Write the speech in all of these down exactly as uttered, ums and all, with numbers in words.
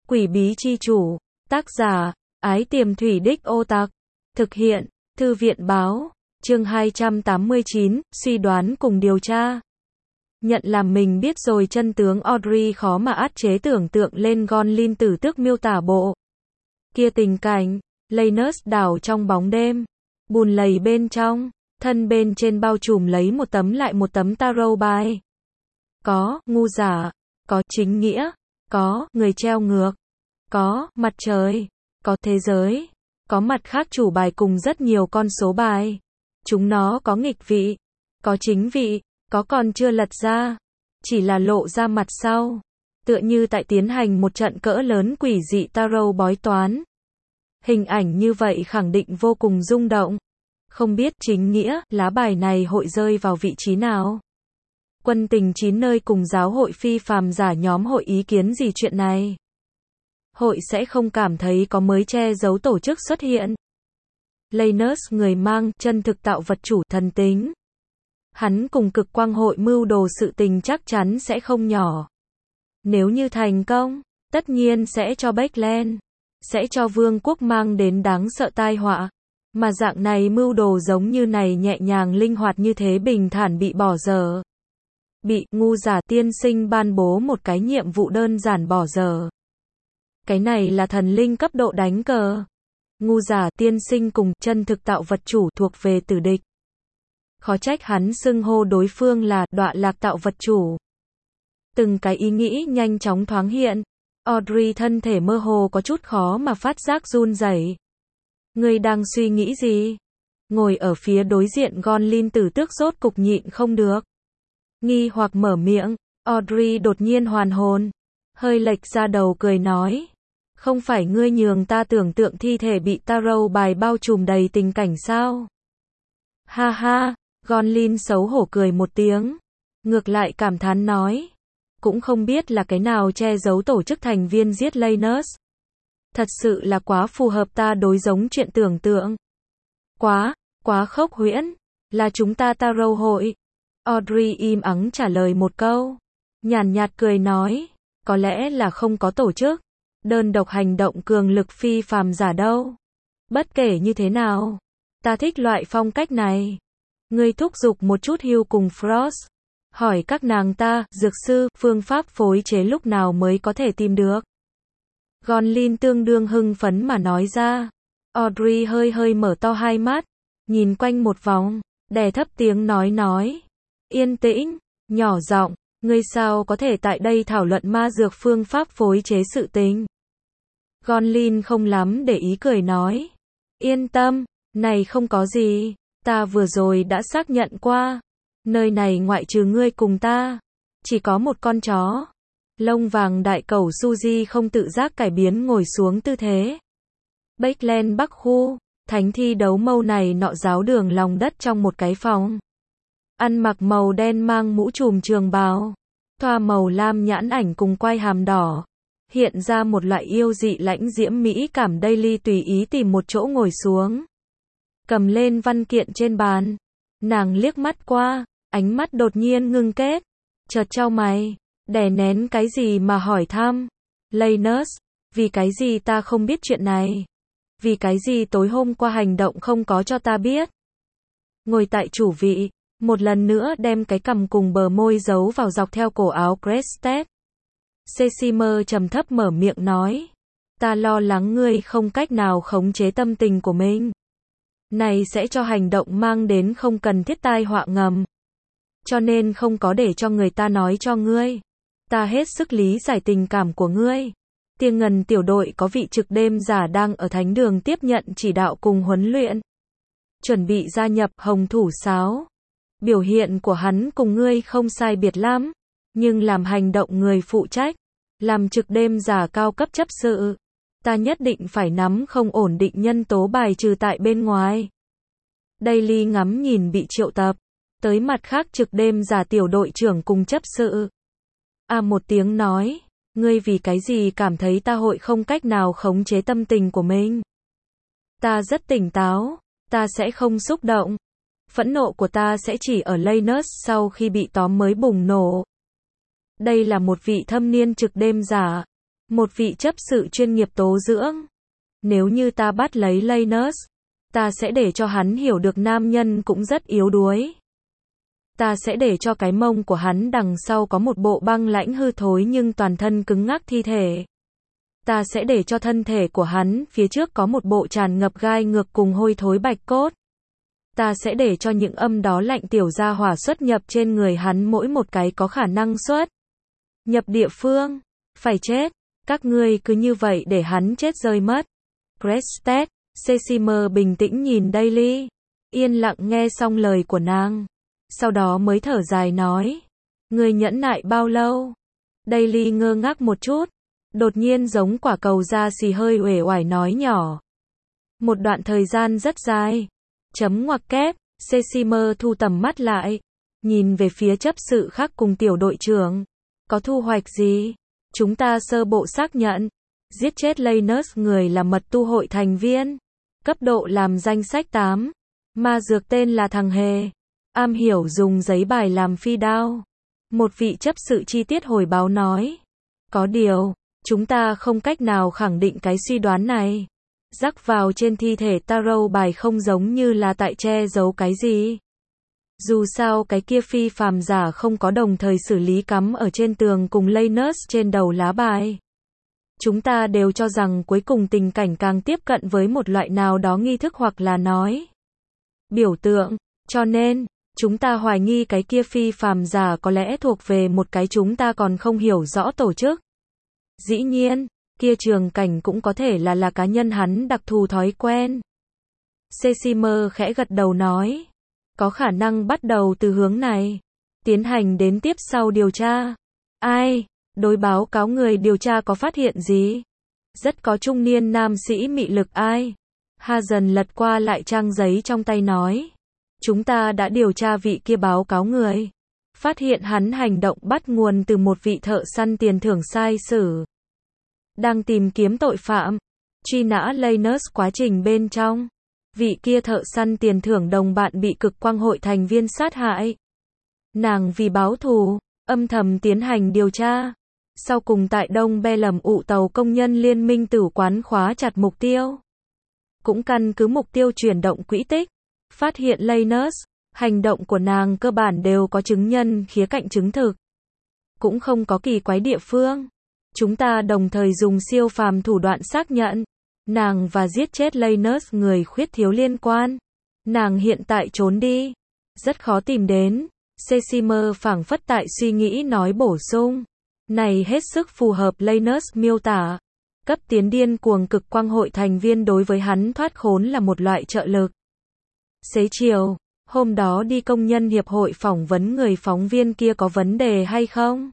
Quỷ bí chi chủ. Tác giả, Ái Tiềm Thủy Đích Ô Tặc. Thực hiện, Thư viện báo. Chương hai trăm tám mươi chín, suy đoán cùng điều tra. Nhận làm mình biết rồi chân tướng Audrey khó mà át chế tưởng tượng lên Gonlin tử tước miêu tả bộ. Kia tình cảnh, Lanus đảo trong bóng đêm, bùn lầy bên trong, thân bên trên bao trùm lấy một tấm lại một tấm tarot bài. Có, ngu giả, có chính nghĩa, có, người treo ngược, có, mặt trời, có thế giới, có mặt khác chủ bài cùng rất nhiều con số bài. Chúng nó có nghịch vị, có chính vị, có còn chưa lật ra, chỉ là lộ ra mặt sau. Tựa như tại tiến hành một trận cỡ lớn quỷ dị tarot bói toán. Hình ảnh như vậy khẳng định vô cùng rung động. Không biết chính nghĩa, lá bài này hội rơi vào vị trí nào? Quân tình chín nơi cùng giáo hội phi phàm giả nhóm hội ý kiến gì chuyện này? Hội sẽ không cảm thấy có mới che giấu tổ chức xuất hiện. Lanus người mang chân thực tạo vật chủ thần tính. Hắn cùng cực quang hội mưu đồ sự tình chắc chắn sẽ không nhỏ. Nếu như thành công, tất nhiên sẽ cho Backland, sẽ cho vương quốc mang đến đáng sợ tai họa. Mà dạng này mưu đồ giống như này nhẹ nhàng linh hoạt như thế bình thản bị bỏ dở. Bị ngu giả tiên sinh ban bố một cái nhiệm vụ đơn giản bỏ dở. Cái này là thần linh cấp độ đánh cờ. Ngu giả tiên sinh cùng chân thực tạo vật chủ thuộc về tử địch. Khó trách hắn xưng hô đối phương là đọa lạc tạo vật chủ. Từng cái ý nghĩ nhanh chóng thoáng hiện. Audrey thân thể mơ hồ có chút khó mà phát giác run rẩy. Ngươi đang suy nghĩ gì? Ngồi ở phía đối diện Gonlin tử tước rốt cục nhịn không được. Nghi hoặc mở miệng, Audrey đột nhiên hoàn hồn. Hơi lệch ra đầu cười nói. Không phải ngươi nhường ta tưởng tượng thi thể bị tarot bài bao trùm đầy tình cảnh sao? Ha ha, Gonlin xấu hổ cười một tiếng. Ngược lại cảm thán nói. Cũng không biết là cái nào che giấu tổ chức thành viên giết Lanus. Thật sự là quá phù hợp ta đối giống chuyện tưởng tượng. Quá, quá khốc huyễn. Là chúng ta tarot hội. Audrey im ắng trả lời một câu. Nhàn nhạt cười nói. Có lẽ là không có tổ chức. Đơn độc hành động cường lực phi phàm giả đâu. Bất kể như thế nào. Ta thích loại phong cách này. Ngươi thúc giục một chút Hugh cùng Frost. Hỏi các nàng ta, dược sư, phương pháp phối chế lúc nào mới có thể tìm được. Gonlin tương đương hưng phấn mà nói ra. Audrey hơi hơi mở to hai mắt. Nhìn quanh một vòng. Đè thấp tiếng nói nói. Yên tĩnh, nhỏ giọng. Ngươi sao có thể tại đây thảo luận ma dược phương pháp phối chế sự tình. Gonlin không lắm để ý cười nói. Yên tâm, này không có gì. Ta vừa rồi đã xác nhận qua. Nơi này ngoại trừ ngươi cùng ta. Chỉ có một con chó. Lông vàng đại cẩu Suzy không tự giác cải biến ngồi xuống tư thế. Backland Bắc khu. Thánh thi đấu mâu này nọ giáo đường lòng đất trong một cái phòng. Ăn mặc màu đen mang mũ trùm trường bào. Thoa màu lam nhãn ảnh cùng quai hàm đỏ. Hiện ra một loại yêu dị lãnh diễm mỹ cảm. Daily tùy ý tìm một chỗ ngồi xuống. Cầm lên văn kiện trên bàn. Nàng liếc mắt qua. Ánh mắt đột nhiên ngưng kết. Chợt chau mày. Đè nén cái gì mà hỏi thăm. Lanus. Vì cái gì ta không biết chuyện này? Vì cái gì tối hôm qua hành động không có cho ta biết? Ngồi tại chủ vị. Một lần nữa đem cái cằm cùng bờ môi giấu vào dọc theo cổ áo Crested. Cecimer trầm thấp mở miệng nói. Ta lo lắng ngươi không cách nào khống chế tâm tình của mình. Này sẽ cho hành động mang đến không cần thiết tai họa ngầm. Cho nên không có để cho người ta nói cho ngươi. Ta hết sức lý giải tình cảm của ngươi. Tiên Ngân tiểu đội có vị trực đêm giả đang ở thánh đường tiếp nhận chỉ đạo cùng huấn luyện. Chuẩn bị gia nhập Hồng Thủ Sáo. Biểu hiện của hắn cùng ngươi không sai biệt lắm. Nhưng làm hành động người phụ trách. Làm trực đêm giả cao cấp chấp sự. Ta nhất định phải nắm không ổn định nhân tố bài trừ tại bên ngoài. Daily ngắm nhìn bị triệu tập. Tới mặt khác trực đêm giả tiểu đội trưởng cùng chấp sự. À một tiếng nói. Ngươi vì cái gì cảm thấy ta hội không cách nào khống chế tâm tình của mình? Ta rất tỉnh táo. Ta sẽ không xúc động. Phẫn nộ của ta sẽ chỉ ở Lanus sau khi bị tóm mới bùng nổ. Đây là một vị thâm niên trực đêm giả. Một vị chấp sự chuyên nghiệp tố dưỡng. Nếu như ta bắt lấy Lanus, ta sẽ để cho hắn hiểu được nam nhân cũng rất yếu đuối. Ta sẽ để cho cái mông của hắn đằng sau có một bộ băng lãnh hư thối nhưng toàn thân cứng ngắc thi thể. Ta sẽ để cho thân thể của hắn phía trước có một bộ tràn ngập gai ngược cùng hôi thối bạch cốt. Ta sẽ để cho những âm đó lạnh tiểu gia hỏa xuất nhập trên người hắn mỗi một cái có khả năng xuất nhập địa phương. Phải chết. Các ngươi cứ như vậy để hắn chết rơi mất. Crested, Cecimer bình tĩnh nhìn Daily. Yên lặng nghe xong lời của nàng. Sau đó mới thở dài nói. Ngươi nhẫn nại bao lâu? Daily ngơ ngác một chút. Đột nhiên giống quả cầu da xì hơi uể oải nói nhỏ. Một đoạn thời gian rất dài. Chấm ngoặc kép, Cecimer thu tầm mắt lại. Nhìn về phía chấp sự khác cùng tiểu đội trưởng. Có thu hoạch gì? Chúng ta sơ bộ xác nhận. Giết chết Lanus người là mật tu hội thành viên. Cấp độ làm danh sách tám. Ma dược tên là thằng Hề. Am hiểu dùng giấy bài làm phi đao. Một vị chấp sự chi tiết hồi báo nói. Có điều, chúng ta không cách nào khẳng định cái suy đoán này. Rắc vào trên thi thể tarot bài không giống như là tại che giấu cái gì. Dù sao cái kia phi phàm giả không có đồng thời xử lý cắm ở trên tường cùng Lanus trên đầu lá bài. Chúng ta đều cho rằng cuối cùng tình cảnh càng tiếp cận với một loại nào đó nghi thức hoặc là nói biểu tượng, cho nên chúng ta hoài nghi cái kia phi phàm giả có lẽ thuộc về một cái chúng ta còn không hiểu rõ tổ chức. Dĩ nhiên, kia trường cảnh cũng có thể là là cá nhân hắn đặc thù thói quen. Cecimer khẽ gật đầu nói. Có khả năng bắt đầu từ hướng này. Tiến hành đến tiếp sau điều tra. Ai? Đối báo cáo người điều tra có phát hiện gì? Rất có trung niên nam sĩ mị lực ai? Hazen lật qua lại trang giấy trong tay nói. Chúng ta đã điều tra vị kia báo cáo người. Phát hiện hắn hành động bắt nguồn từ một vị thợ săn tiền thưởng sai sử. Đang tìm kiếm tội phạm. Truy nã Lanus quá trình bên trong. Vị kia thợ săn tiền thưởng đồng bạn bị cực quang hội thành viên sát hại. Nàng vì báo thù, âm thầm tiến hành điều tra. Sau cùng tại Đông Be lầm ụ tàu công nhân liên minh tử quán khóa chặt mục tiêu. Cũng căn cứ mục tiêu chuyển động quỹ tích. Phát hiện Lanus, hành động của nàng cơ bản đều có chứng nhân khía cạnh chứng thực. Cũng không có kỳ quái địa phương. Chúng ta đồng thời dùng siêu phàm thủ đoạn xác nhận. Nàng và giết chết Lanus người khuyết thiếu liên quan. Nàng hiện tại trốn đi. Rất khó tìm đến. Cecimer phảng phất tại suy nghĩ nói bổ sung. Này hết sức phù hợp Lanus miêu tả. Cấp tiến điên cuồng cực quang hội thành viên đối với hắn thoát khốn là một loại trợ lực. Xế chiều, hôm đó đi công nhân hiệp hội phỏng vấn người phóng viên kia có vấn đề hay không?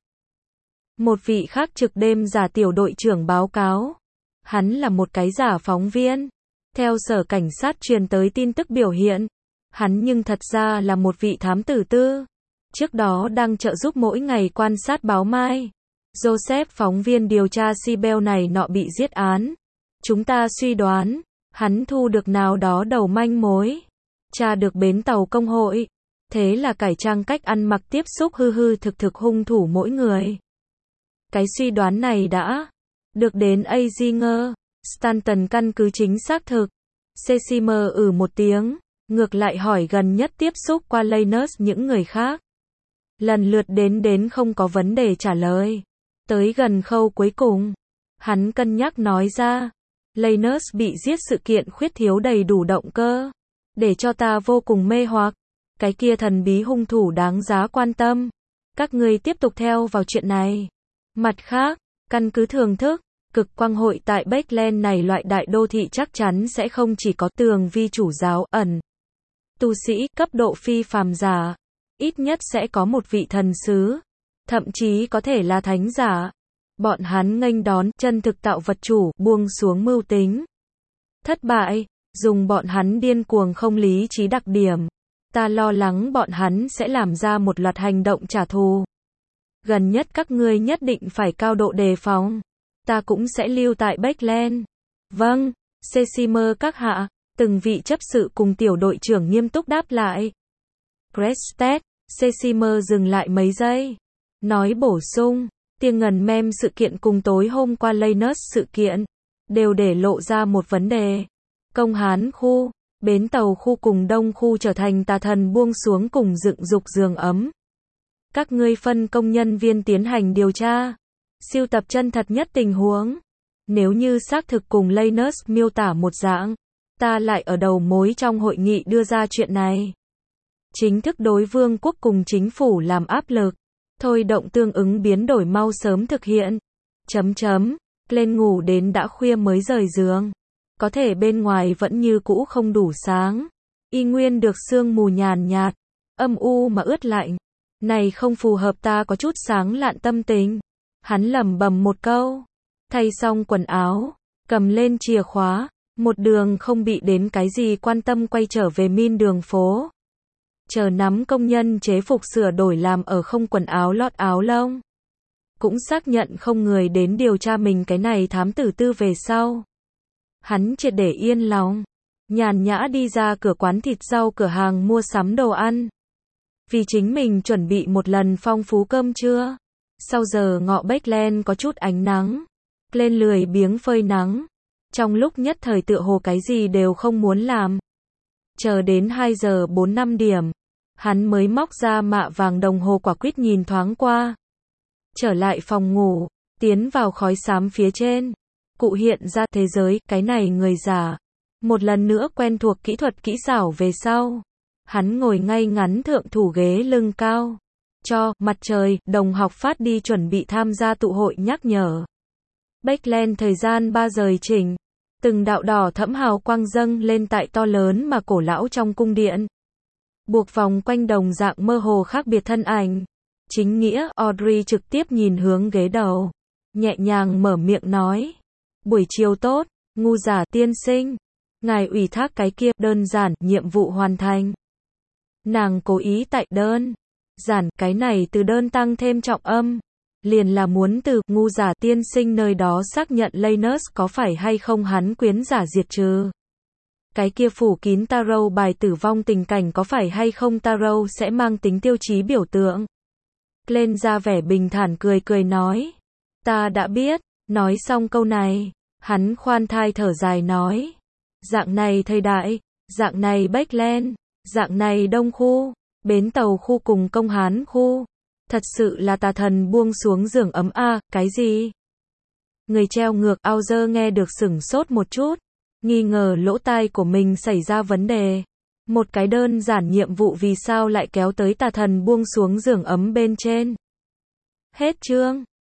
Một vị khác trực đêm giả tiểu đội trưởng báo cáo. Hắn là một cái giả phóng viên. Theo sở cảnh sát truyền tới tin tức biểu hiện. Hắn nhưng thật ra là một vị thám tử tư. Trước đó đang trợ giúp mỗi ngày quan sát báo Mai. Joseph phóng viên điều tra Sibel này nọ bị giết án. Chúng ta suy đoán. Hắn thu được nào đó đầu manh mối. Tra được bến tàu công hội. Thế là cải trang cách ăn mặc tiếp xúc hư hư thực thực hung thủ mỗi người. Cái suy đoán này đã được đến Azinger, Stanton căn cứ chính xác thực. Cecimer ừ một tiếng, ngược lại hỏi gần nhất tiếp xúc qua Lanus những người khác. Lần lượt đến đến không có vấn đề trả lời. Tới gần khâu cuối cùng, hắn cân nhắc nói ra. Lanus bị giết sự kiện khuyết thiếu đầy đủ động cơ. Để cho ta vô cùng mê hoặc. Cái kia thần bí hung thủ đáng giá quan tâm. Các ngươi tiếp tục theo vào chuyện này. Mặt khác, căn cứ thường thức, cực quang hội tại Backland này loại đại đô thị chắc chắn sẽ không chỉ có tường vi chủ giáo ẩn. Tu sĩ cấp độ phi phàm giả. Ít nhất sẽ có một vị thần sứ. Thậm chí có thể là thánh giả. Bọn hắn nghênh đón chân thực tạo vật chủ buông xuống mưu tính. Thất bại, dùng bọn hắn điên cuồng không lý trí đặc điểm. Ta lo lắng bọn hắn sẽ làm ra một loạt hành động trả thù. Gần nhất các ngươi nhất định phải cao độ đề phòng. Ta cũng sẽ lưu tại Backland. Vâng, Cecimer các hạ. Từng vị chấp sự cùng tiểu đội trưởng nghiêm túc đáp lại. Crested, Cecimer dừng lại mấy giây. Nói bổ sung. Tia ngần mem sự kiện cùng tối hôm qua Lanus sự kiện, đều để lộ ra một vấn đề. Công Hán khu, bến tàu khu cùng Đông khu trở thành tà thần buông xuống cùng dựng dục giường ấm. Các ngươi phân công nhân viên tiến hành điều tra, siêu tập chân thật nhất tình huống. Nếu như xác thực cùng Lanus miêu tả một dạng, ta lại ở đầu mối trong hội nghị đưa ra chuyện này. Chính thức đối vương quốc cùng chính phủ làm áp lực, thôi động tương ứng biến đổi mau sớm thực hiện. Chấm chấm, lên ngủ đến đã khuya mới rời giường. Có thể bên ngoài vẫn như cũ không đủ sáng. Y nguyên được sương mù nhàn nhạt, âm u mà ướt lạnh. Này không phù hợp ta có chút sáng lạn tâm tình. Hắn lẩm bẩm một câu. Thay xong quần áo, cầm lên chìa khóa, một đường không bị đến cái gì quan tâm quay trở về min đường phố. Chờ nắm công nhân chế phục sửa đổi làm ở không quần áo lót áo lông. Cũng xác nhận không người đến điều tra mình cái này thám tử tư về sau. Hắn triệt để yên lòng, nhàn nhã đi ra cửa quán thịt rau cửa hàng mua sắm đồ ăn. Vì chính mình chuẩn bị một lần phong phú cơm trưa. Sau giờ ngọ Backland có chút ánh nắng, lên lười biếng phơi nắng. Trong lúc nhất thời tựa hồ cái gì đều không muốn làm. Chờ đến hai giờ bốn năm điểm, hắn mới móc ra mạ vàng đồng hồ quả quýt nhìn thoáng qua. Trở lại phòng ngủ, tiến vào khói xám phía trên. Cụ hiện ra thế giới, cái này người già. Một lần nữa quen thuộc kỹ thuật kỹ xảo về sau. Hắn ngồi ngay ngắn thượng thủ ghế lưng cao. Cho, mặt trời, đồng học phát đi chuẩn bị tham gia tụ hội nhắc nhở. Backland thời gian ba giờ chỉnh. Từng đạo đỏ thẫm hào quang dâng lên tại to lớn mà cổ lão trong cung điện. Buộc vòng quanh đồng dạng mơ hồ khác biệt thân ảnh. Chính nghĩa, Audrey trực tiếp nhìn hướng ghế đầu. Nhẹ nhàng mở miệng nói. Buổi chiều tốt, ngu giả tiên sinh. Ngài ủy thác cái kia, đơn giản, nhiệm vụ hoàn thành. Nàng cố ý tại đơn. Giản, cái này từ đơn tăng thêm trọng âm. Liền là muốn từ, ngu giả tiên sinh nơi đó xác nhận Lanus có phải hay không hắn quyến giả diệt trừ. Cái kia phủ kín tarot bài tử vong tình cảnh có phải hay không tarot sẽ mang tính tiêu chí biểu tượng. Lên ra vẻ bình thản cười cười nói. Ta đã biết, nói xong câu này, hắn khoan thai thở dài nói. Dạng này thời đại, dạng này Backland, dạng này Đông khu, bến tàu khu cùng Công Hán khu. Thật sự là tà thần buông xuống giường ấm a, à, cái gì? Người treo ngược Auger nghe được sửng sốt một chút, nghi ngờ lỗ tai của mình xảy ra vấn đề. Một cái đơn giản nhiệm vụ vì sao lại kéo tới tà thần buông xuống giường ấm bên trên. Hết chương.